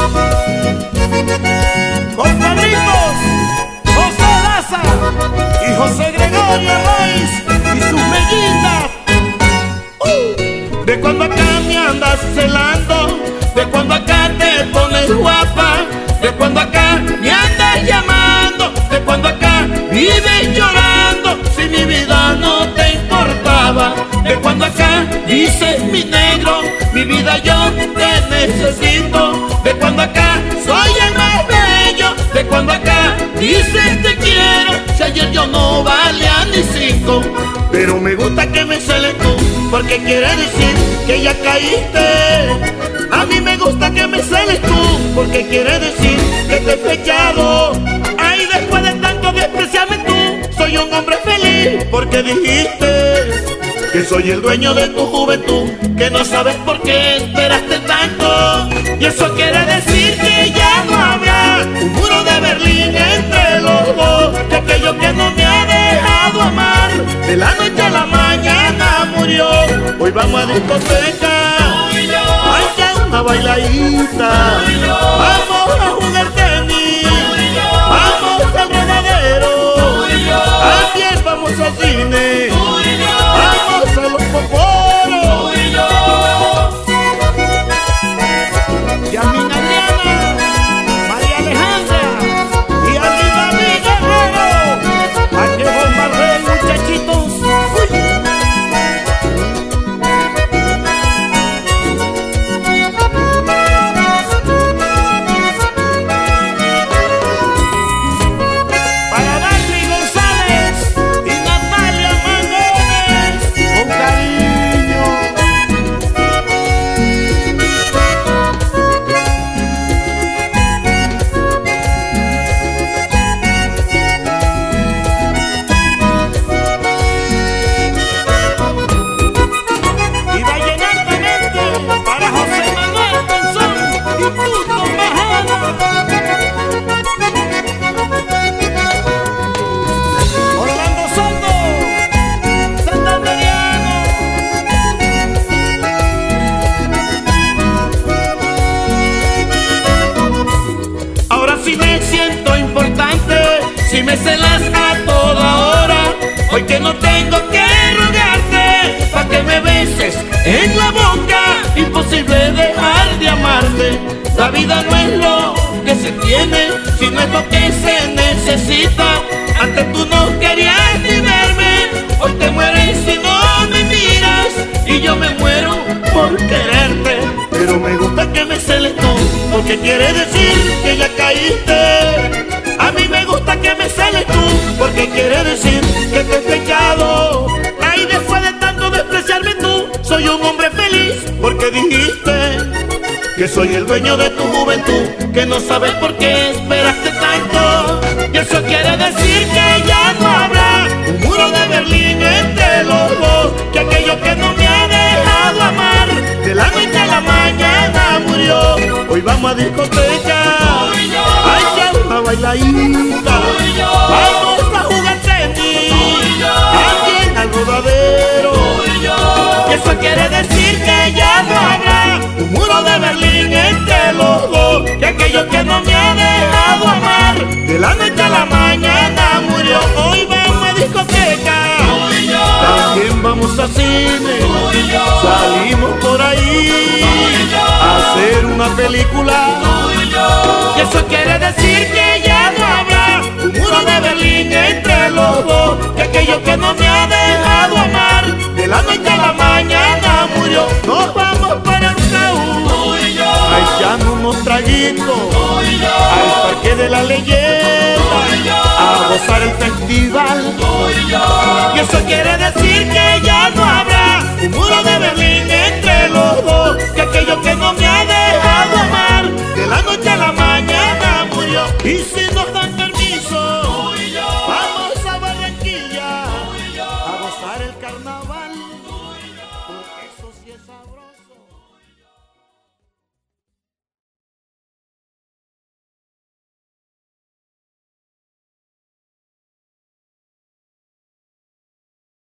Compadritos, José Daza y José Gregorio Royce y sus mellitas. De cuando acá me andas celando, de cuando acá te pones guapa, de cuando acá me andas llamando, de cuando acá vives llorando, si mi vida no te importaba, de cuando acá dices mi negro, mi vida yo te necesito, de cuando acá soy el más bello, de cuando acá dices te quiero, si ayer yo no valía ni 5, pero me gusta que me celes tú, porque quiere decir que ya caíste. A mí me gusta que me celes tú, porque quiere decir que te he flechado. Ay, después de tanto despreciarme tú, soy un hombre feliz, porque dijiste que soy el dueño de tu juventud, que no sabes por qué esperaste tanto. Y eso quiere decir que ya no habrá un muro de Berlín entre los dos, que aquello que no me ha dejado amar, de la noche a la mañana murió. Hoy vamos a discoteca, ay, ya una bailadita, vamos a jugar tenis, vamos al rodadero, también vamos al cine, vamos a los poporos. Yasmin Adriana, María Alejandra y arriba mi guerrero, a que bombardeen muchachitos. Para Darly González y Natalia Mangones, con cariño. Y vallenatamente para José Manuel Monzón y Tuto Majada. Orlando Soto, santanderiano. Ahora sí me siento importante, si me celas a toda hora, hoy que no tengo que rogarte, pa' que me beses en la boca, imposible dejar de amarte. La vida no es lo que se tiene, sino es lo que se necesita. Antes tú no querías ni verme, hoy te mueres si no me miras, y yo me muero por quererte. Pero me gusta que me celes tú, porque quiere decir que ya caíste. A mí me gusta que me celes tú, porque quiere decir que te he flechado. Ay, después de tanto despreciarme tú, soy un hombre feliz, porque dijiste que soy el dueño de tu juventud, que no sabes por qué esperaste tanto. Y eso quiere decir que ya no habrá un muro de Berlín entre los dos, que aquello que no me ha dejado amar, de la noche a la mañana murió. Hoy vamos a discoteca, ay, ya una bailadita, vamos a jugar tenis, también al rodadero. Y eso quiere decir que ya no habrá un muro de Berlín entre los dos, que aquello que no me ha dejado amar, de la noche a la mañana murió. Hoy vamos a discoteca, también vamos a cine, salimos por ahí a hacer una película. Y eso quiere decir que ya no habrá un muro de Berlín entre los dos, que aquello que no me ha dejado amar, de la noche a la mañana murió. Nos vamos para el Raúl, a echarnos unos traguitos, al Parque de la Leyenda, a gozar el festival. Y eso quiere decir que ya no